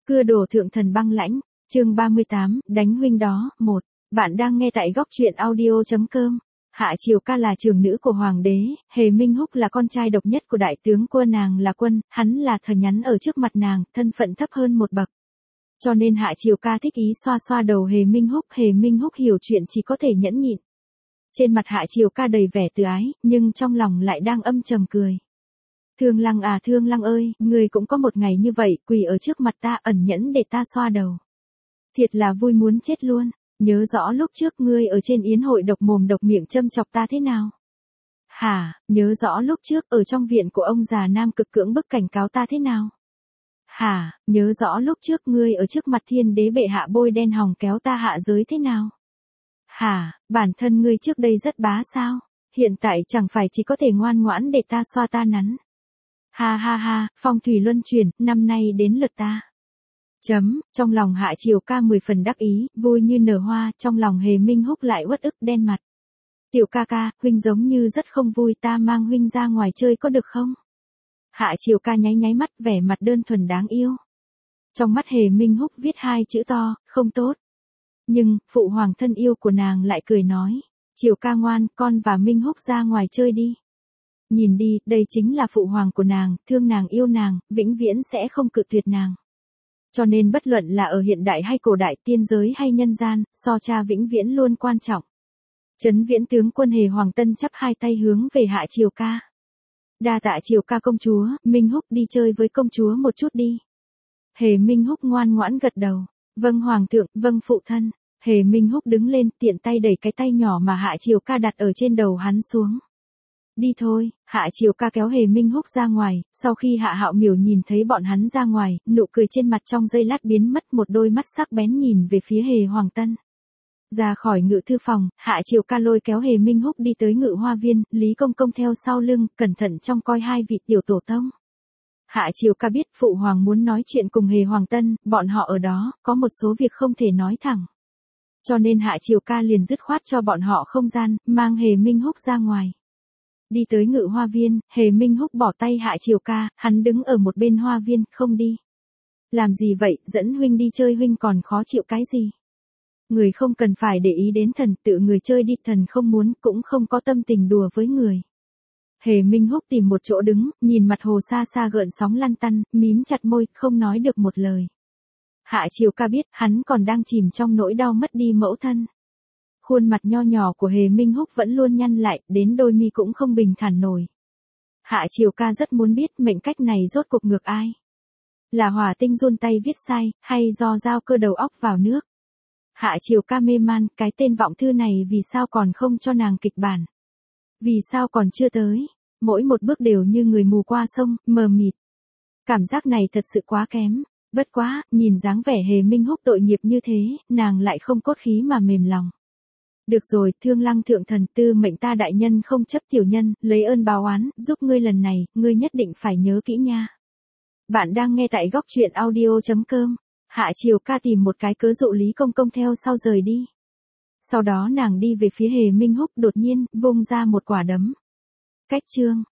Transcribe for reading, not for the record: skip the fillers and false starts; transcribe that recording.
Cưa đổ thượng thần băng lãnh, chương 38, đánh huynh đó, 1. Bạn đang nghe tại góc truyện audio.com. Hạ Triều Ca là trưởng nữ của hoàng đế, Hề Minh Húc là con trai độc nhất của đại tướng quân, nàng là quân, hắn là thờ nhắn ở trước mặt nàng, thân phận thấp hơn một bậc. Cho nên Hạ Triều Ca thích ý xoa xoa đầu Hề Minh Húc hiểu chuyện chỉ có thể nhẫn nhịn. Trên mặt Hạ Triều Ca đầy vẻ từ ái, nhưng trong lòng lại đang âm trầm cười. Thương Lăng à, Thương Lăng ơi, ngươi cũng có một ngày như vậy, quỳ ở trước mặt ta ẩn nhẫn để ta xoa đầu. Thiệt là vui muốn chết luôn, nhớ rõ lúc trước ngươi ở trên yến hội độc mồm độc miệng châm chọc ta thế nào? Hả, nhớ rõ lúc trước ở trong viện của ông già Nam Cực cưỡng bức cảnh cáo ta thế nào? Hả, nhớ rõ lúc trước ngươi ở trước mặt thiên đế bệ hạ bôi đen hòng kéo ta hạ giới thế nào? Hả, bản thân ngươi trước đây rất bá sao? Hiện tại chẳng phải chỉ có thể ngoan ngoãn để ta xoa ta nắn. Ha ha ha, phong thủy luân chuyển, năm nay đến lượt ta. Trong lòng Hạ Triều Ca 10 phần đắc ý, vui như nở hoa, trong lòng Hề Minh Húc lại uất ức đen mặt. Tiểu ca ca, huynh giống như rất không vui, ta mang huynh ra ngoài chơi có được không? Hạ Triều Ca nháy nháy mắt, vẻ mặt đơn thuần đáng yêu. Trong mắt Hề Minh Húc viết hai chữ to, không tốt. Nhưng, phụ hoàng thân yêu của nàng lại cười nói, Triều Ca ngoan, con và Minh Húc ra ngoài chơi đi. Nhìn đi, đây chính là phụ hoàng của nàng, thương nàng yêu nàng, vĩnh viễn sẽ không cự tuyệt nàng. Cho nên bất luận là ở hiện đại hay cổ đại, tiên giới hay nhân gian, so cha vĩnh viễn luôn quan trọng. Trấn Viễn tướng quân Hề Hoàng Tân chắp hai tay hướng về Hạ Triều Ca. Đa tạ Triều Ca công chúa, Minh Húc đi chơi với công chúa một chút đi. Hề Minh Húc ngoan ngoãn gật đầu. Vâng hoàng thượng, vâng phụ thân. Hề Minh Húc đứng lên, tiện tay đẩy cái tay nhỏ mà Hạ Triều Ca đặt ở trên đầu hắn xuống. Đi thôi, Hạ Triều Ca kéo Hề Minh Húc ra ngoài, sau khi Hạ Hạo Miểu nhìn thấy bọn hắn ra ngoài, nụ cười trên mặt trong giây lát biến mất, một đôi mắt sắc bén nhìn về phía Hề Hoàng Tân. Ra khỏi ngự thư phòng, Hạ Triều Ca lôi kéo Hề Minh Húc đi tới ngự hoa viên, Lý Công Công theo sau lưng, cẩn thận trông coi hai vị tiểu tổ tông. Hạ Triều Ca biết phụ hoàng muốn nói chuyện cùng Hề Hoàng Tân, bọn họ ở đó, có một số việc không thể nói thẳng. Cho nên Hạ Triều Ca liền dứt khoát cho bọn họ không gian, mang Hề Minh Húc ra ngoài. Đi tới ngự hoa viên, Hề Minh Húc bỏ tay Hạ Triều Ca, hắn đứng ở một bên hoa viên, không đi. Làm gì vậy, dẫn huynh đi chơi huynh còn khó chịu cái gì? Người không cần phải để ý đến thần, tự người chơi đi, thần không muốn, cũng không có tâm tình đùa với người. Hề Minh Húc tìm một chỗ đứng, nhìn mặt hồ xa xa gợn sóng lăn tăn, mím chặt môi, không nói được một lời. Hạ Triều Ca biết, hắn còn đang chìm trong nỗi đau mất đi mẫu thân. Khuôn mặt nho nhỏ của Hề Minh Húc vẫn luôn nhăn lại, đến đôi mi cũng không bình thản nổi. Hạ Triều Ca rất muốn biết mệnh cách này rốt cuộc ngược ai. Là Hỏa Tinh run tay viết sai, hay do Giao Cơ đầu óc vào nước. Hạ Triều Ca mê man, cái tên vọng thư này vì sao còn không cho nàng kịch bản. Vì sao còn chưa tới, mỗi một bước đều như người mù qua sông, mờ mịt. Cảm giác này thật sự quá kém. Bất quá, nhìn dáng vẻ Hề Minh Húc tội nghiệp như thế, nàng lại không cốt khí mà mềm lòng. Được rồi, Thương Lăng thượng thần, tư mệnh ta đại nhân không chấp tiểu nhân, lấy ơn báo oán, giúp ngươi lần này, ngươi nhất định phải nhớ kỹ nha. Bạn đang nghe tại góc truyện audio.com. Hạ Triều Ca tìm một cái cớ dụ Lý Công Công theo sau rời đi. Sau đó nàng đi về phía Hề Minh Húc, đột nhiên, vung ra một quả đấm. Cách chương.